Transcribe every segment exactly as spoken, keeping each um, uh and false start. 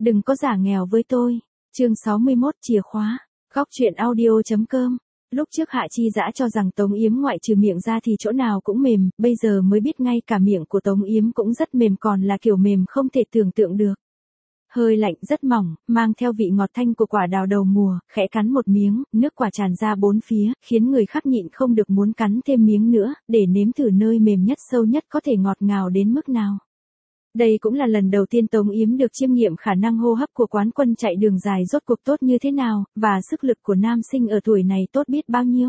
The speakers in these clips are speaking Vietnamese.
Đừng có giả nghèo với tôi. Chương sáu mươi mốt chìa khóa. Góc truyện audio.com. Lúc trước Hạ Chi Dã cho rằng Tống Yếm ngoại trừ miệng ra thì chỗ nào cũng mềm, bây giờ mới biết ngay cả miệng của Tống Yếm cũng rất mềm, còn là kiểu mềm không thể tưởng tượng được. Hơi lạnh rất mỏng, mang theo vị ngọt thanh của quả đào đầu mùa, khẽ cắn một miếng, nước quả tràn ra bốn phía, khiến người khác nhịn không được muốn cắn thêm miếng nữa, để nếm thử nơi mềm nhất sâu nhất có thể ngọt ngào đến mức nào. Đây cũng là lần đầu tiên Tống Yếm được chiêm nghiệm khả năng hô hấp của quán quân chạy đường dài rốt cuộc tốt như thế nào, và sức lực của nam sinh ở tuổi này tốt biết bao nhiêu.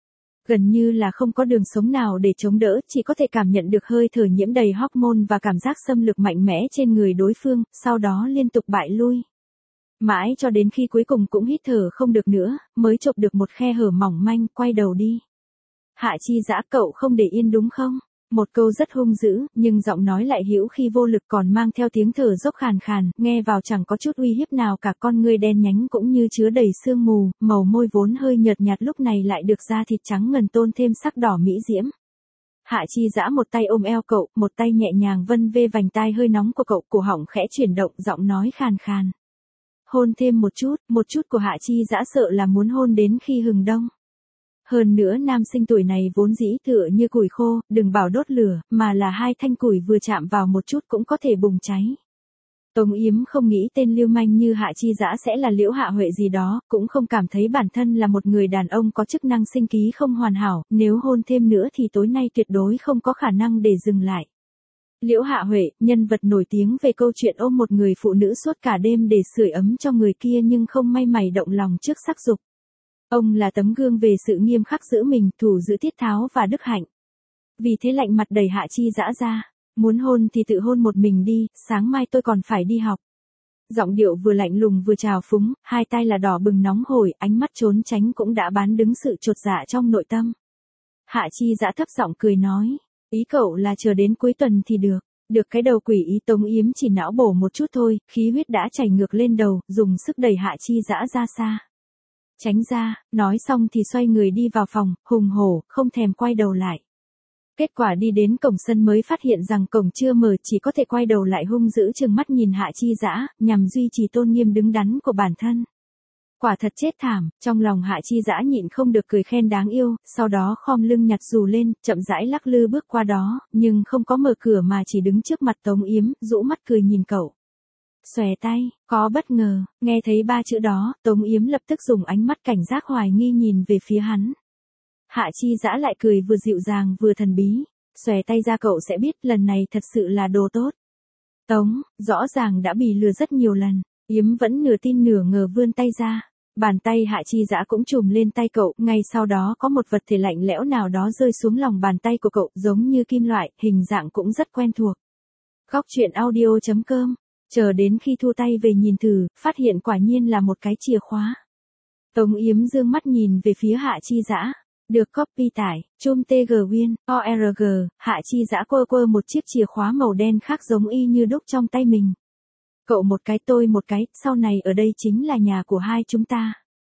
Gần như là không có đường sống nào để chống đỡ, chỉ có thể cảm nhận được hơi thở nhiễm đầy hormone và cảm giác xâm lược mạnh mẽ trên người đối phương, sau đó liên tục bại lui. Mãi cho đến khi cuối cùng cũng hít thở không được nữa, mới chộp được một khe hở mỏng manh, quay đầu đi. Hạ Chi Dã, cậu không để yên đúng không? Một câu rất hung dữ, nhưng giọng nói lại hữu khi vô lực, còn mang theo tiếng thở dốc khàn khàn, nghe vào chẳng có chút uy hiếp nào cả. Con ngươi đen nhánh cũng như chứa đầy sương mù, màu môi vốn hơi nhợt nhạt lúc này lại được da thịt trắng ngần tôn thêm sắc đỏ mỹ diễm. Hạ Chi Dã một tay ôm eo cậu, một tay nhẹ nhàng vân vê vành tai hơi nóng của cậu, cổ họng khẽ chuyển động, giọng nói khàn khàn. Hôn thêm một chút, một chút của Hạ Chi Dã sợ là muốn hôn đến khi hừng đông. Hơn nữa nam sinh tuổi này vốn dĩ tựa như củi khô, đừng bảo đốt lửa, mà là hai thanh củi vừa chạm vào một chút cũng có thể bùng cháy. Tống Yếm không nghĩ tên lưu manh như Hạ Chi Dã sẽ là Liễu Hạ Huệ gì đó, cũng không cảm thấy bản thân là một người đàn ông có chức năng sinh ký không hoàn hảo, nếu hôn thêm nữa thì tối nay tuyệt đối không có khả năng để dừng lại. Liễu Hạ Huệ, nhân vật nổi tiếng về câu chuyện ôm một người phụ nữ suốt cả đêm để sưởi ấm cho người kia nhưng không may mày động lòng trước sắc dục. Ông là tấm gương về sự nghiêm khắc giữ mình, thủ giữ tiết tháo và đức hạnh. Vì thế lạnh mặt đẩy Hạ Chi Dã ra. Muốn hôn thì tự hôn một mình đi, sáng mai tôi còn phải đi học. Giọng điệu vừa lạnh lùng vừa trào phúng, hai tay là đỏ bừng nóng hổi, ánh mắt trốn tránh cũng đã bán đứng sự chột dạ trong nội tâm. Hạ Chi Dã thấp giọng cười nói, ý cậu là chờ đến cuối tuần thì được. Được cái đầu quỷ, ý Tống Yếm chỉ não bổ một chút thôi, khí huyết đã chảy ngược lên đầu, dùng sức đẩy Hạ Chi Dã ra xa. Tránh ra, nói xong thì xoay người đi vào phòng, hùng hổ, không thèm quay đầu lại. Kết quả đi đến cổng sân mới phát hiện rằng cổng chưa mở, chỉ có thể quay đầu lại hung dữ trừng mắt nhìn Hạ Chi Dã, nhằm duy trì tôn nghiêm đứng đắn của bản thân. Quả thật chết thảm, trong lòng Hạ Chi Dã nhịn không được cười khen đáng yêu, sau đó khom lưng nhặt dù lên, chậm rãi lắc lư bước qua đó, nhưng không có mở cửa mà chỉ đứng trước mặt Tống Yếm, rũ mắt cười nhìn cậu. Xòe tay, có bất ngờ, nghe thấy ba chữ đó, Tống Yếm lập tức dùng ánh mắt cảnh giác hoài nghi nhìn về phía hắn. Hạ Chi Dã lại cười vừa dịu dàng vừa thần bí, xòe tay ra cậu sẽ biết lần này thật sự là đồ tốt. Tống, rõ ràng đã bị lừa rất nhiều lần, Yếm vẫn nửa tin nửa ngờ vươn tay ra. Bàn tay Hạ Chi Dã cũng chùm lên tay cậu, ngay sau đó có một vật thể lạnh lẽo nào đó rơi xuống lòng bàn tay của cậu, giống như kim loại, hình dạng cũng rất quen thuộc. Góc truyện audio.com. Chờ đến khi thu tay về nhìn thử, phát hiện quả nhiên là một cái chìa khóa. Tống Yếm dương mắt nhìn về phía Hạ Chi Dã. Được copy tải, chum tg win, org, Hạ Chi Dã quơ quơ một chiếc chìa khóa màu đen khác giống y như đúc trong tay mình. Cậu một cái tôi một cái, sau này ở đây chính là nhà của hai chúng ta.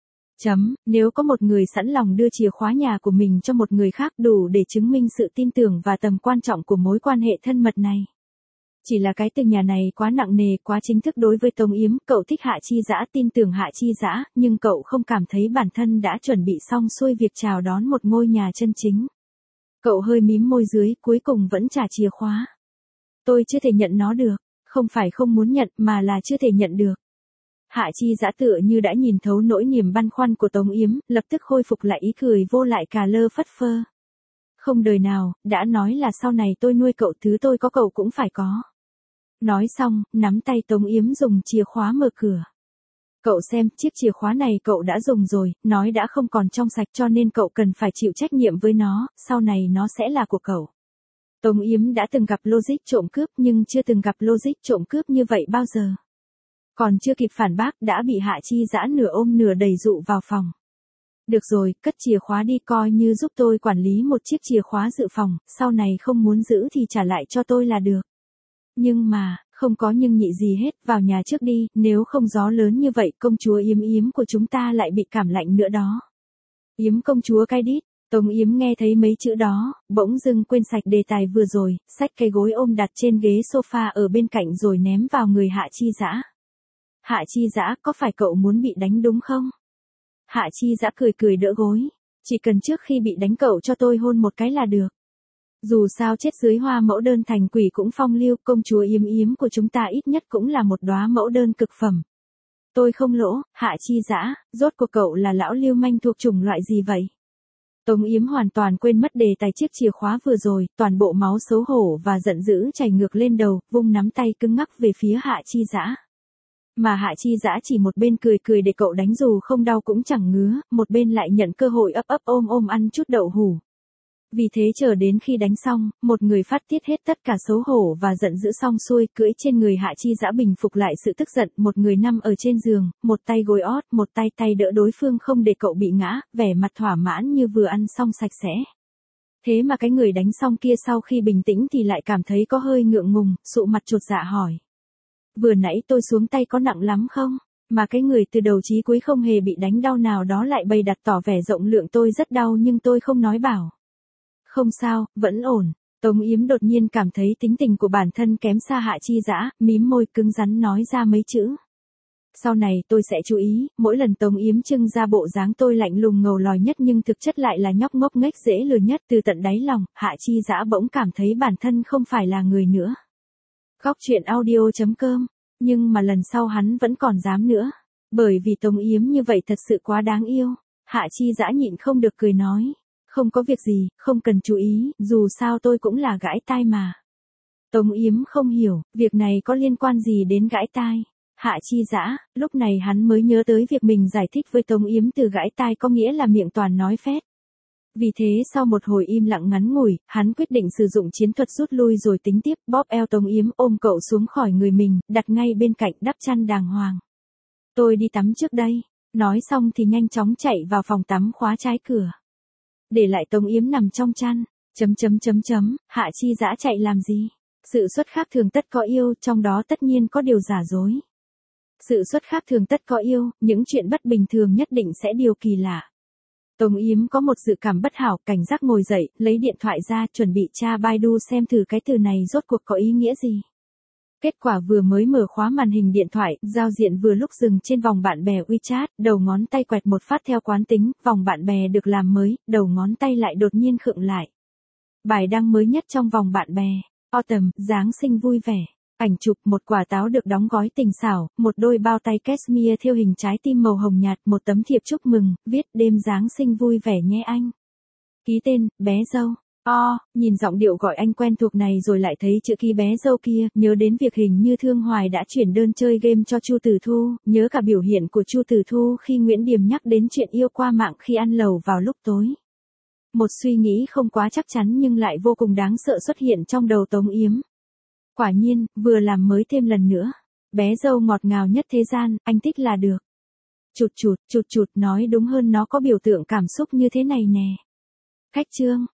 Chấm, nếu có một người sẵn lòng đưa chìa khóa nhà của mình cho một người khác đủ để chứng minh sự tin tưởng và tầm quan trọng của mối quan hệ thân mật này. Chỉ là cái từ nhà này quá nặng nề, quá chính thức đối với Tống Yếm, cậu thích Hạ Chi Dã, tin tưởng Hạ Chi Dã, nhưng cậu không cảm thấy bản thân đã chuẩn bị xong xuôi việc chào đón một ngôi nhà chân chính. Cậu hơi mím môi dưới, cuối cùng vẫn trả chìa khóa. Tôi chưa thể nhận nó được, không phải không muốn nhận mà là chưa thể nhận được. Hạ Chi Dã tựa như đã nhìn thấu nỗi niềm băn khoăn của Tống Yếm, lập tức khôi phục lại ý cười vô lại cà lơ phất phơ. Không đời nào, đã nói là sau này tôi nuôi cậu, thứ tôi có cậu cũng phải có. Nói xong, nắm tay Tống Yếm dùng chìa khóa mở cửa. Cậu xem, chiếc chìa khóa này cậu đã dùng rồi, nói đã không còn trong sạch cho nên cậu cần phải chịu trách nhiệm với nó, sau này nó sẽ là của cậu. Tống Yếm đã từng gặp logic trộm cướp nhưng chưa từng gặp logic trộm cướp như vậy bao giờ. Còn chưa kịp phản bác đã bị Hạ Chi Dã nửa ôm nửa đẩy dụ vào phòng. Được rồi, cất chìa khóa đi, coi như giúp tôi quản lý một chiếc chìa khóa dự phòng, sau này không muốn giữ thì trả lại cho tôi là được. Nhưng mà, không có nhưng nhị gì hết, vào nhà trước đi, nếu không gió lớn như vậy công chúa Yếm Yếm của chúng ta lại bị cảm lạnh nữa đó. Yếm công chúa cay đít, Tống Yếm nghe thấy mấy chữ đó, bỗng dưng quên sạch đề tài vừa rồi, xách cái gối ôm đặt trên ghế sofa ở bên cạnh rồi ném vào người Hạ Chi Dã. Hạ Chi Dã, có phải cậu muốn bị đánh đúng không? Hạ Chi Dã cười cười đỡ gối. Chỉ cần trước khi bị đánh cậu cho tôi hôn một cái là được. Dù sao chết dưới hoa mẫu đơn thành quỷ cũng phong lưu, công chúa Yếm Yếm của chúng ta ít nhất cũng là một đóa mẫu đơn cực phẩm. Tôi không lỗ, Hạ Chi Dã, rốt cuộc cậu là lão lưu manh thuộc chủng loại gì vậy? Tống Yếm hoàn toàn quên mất đề tài chiếc chìa khóa vừa rồi, toàn bộ máu xấu hổ và giận dữ chảy ngược lên đầu, vung nắm tay cứng ngắc về phía Hạ Chi Dã. Mà Hạ Chi Dã chỉ một bên cười cười để cậu đánh dù không đau cũng chẳng ngứa, một bên lại nhận cơ hội ấp ấp ôm ôm ăn chút đậu hủ. Vì thế chờ đến khi đánh xong, một người phát tiết hết tất cả xấu hổ và giận dữ xong xuôi, cưỡi trên người Hạ Chi Dã bình phục lại sự tức giận, một người nằm ở trên giường, một tay gối ót, một tay tay đỡ đối phương không để cậu bị ngã, vẻ mặt thỏa mãn như vừa ăn xong sạch sẽ. Thế mà cái người đánh xong kia sau khi bình tĩnh thì lại cảm thấy có hơi ngượng ngùng, sụ mặt chột dạ hỏi. Vừa nãy tôi xuống tay có nặng lắm không? Mà cái người từ đầu chí cuối không hề bị đánh đau nào đó lại bày đặt tỏ vẻ rộng lượng tôi rất đau nhưng tôi không nói bảo. Không sao, vẫn ổn. Tống Yếm đột nhiên cảm thấy tính tình của bản thân kém xa Hạ Chi Dã, mím môi cứng rắn nói ra mấy chữ. Sau này tôi sẽ chú ý, mỗi lần Tống Yếm trưng ra bộ dáng tôi lạnh lùng ngầu lòi nhất nhưng thực chất lại là nhóc ngốc nghếch dễ lừa nhất. Từ tận đáy lòng, Hạ Chi Dã bỗng cảm thấy bản thân không phải là người nữa. Góc truyện audio chấm com, nhưng mà lần sau hắn vẫn còn dám nữa. Bởi vì Tống Yếm như vậy thật sự quá đáng yêu. Hạ Chi Dã nhịn không được cười nói. Không có việc gì, không cần chú ý, dù sao tôi cũng là gãi tai mà. Tống Yếm không hiểu, việc này có liên quan gì đến gãi tai. Hạ Chi Dã, lúc này hắn mới nhớ tới việc mình giải thích với Tống Yếm từ gãi tai có nghĩa là miệng toàn nói phét. Vì thế sau một hồi im lặng ngắn ngủi, hắn quyết định sử dụng chiến thuật rút lui rồi tính tiếp, bóp eo Tống Yếm ôm cậu xuống khỏi người mình, đặt ngay bên cạnh đắp chăn đàng hoàng. Tôi đi tắm trước đây. Nói xong thì nhanh chóng chạy vào phòng tắm khóa trái cửa. Để lại Tống Yếm nằm trong chăn, chấm chấm chấm chấm, Hạ Chi Dã chạy làm gì? Sự xuất khác thường tất có yêu, trong đó tất nhiên có điều giả dối. Sự xuất khác thường tất có yêu, những chuyện bất bình thường nhất định sẽ điều kỳ lạ. Tống Yếm có một dự cảm bất hảo, cảnh giác ngồi dậy, lấy điện thoại ra, chuẩn bị tra Baidu xem thử cái từ này rốt cuộc có ý nghĩa gì. Kết quả vừa mới mở khóa màn hình điện thoại, giao diện vừa lúc dừng trên vòng bạn bè WeChat, đầu ngón tay quẹt một phát theo quán tính, vòng bạn bè được làm mới, đầu ngón tay lại đột nhiên khựng lại. Bài đăng mới nhất trong vòng bạn bè, Autumn, Giáng sinh vui vẻ. Ảnh chụp một quả táo được đóng gói tình xảo, một đôi bao tay cashmere thêu hình trái tim màu hồng nhạt, một tấm thiệp chúc mừng, viết đêm Giáng sinh vui vẻ nhé anh. Ký tên, bé dâu. O, nhìn giọng điệu gọi anh quen thuộc này rồi lại thấy chữ ký bé dâu kia, nhớ đến việc hình như Thương Hoài đã chuyển đơn chơi game cho Chu Tử Thu, nhớ cả biểu hiện của Chu Tử Thu khi Nguyễn Điềm nhắc đến chuyện yêu qua mạng khi ăn lẩu vào lúc tối. Một suy nghĩ không quá chắc chắn nhưng lại vô cùng đáng sợ xuất hiện trong đầu Tống Yếm. Quả nhiên, vừa làm mới thêm lần nữa. Bé dâu ngọt ngào nhất thế gian, anh thích là được. Chụt chụt, chụt chụt, nói đúng hơn nó có biểu tượng cảm xúc như thế này nè. Khách trương.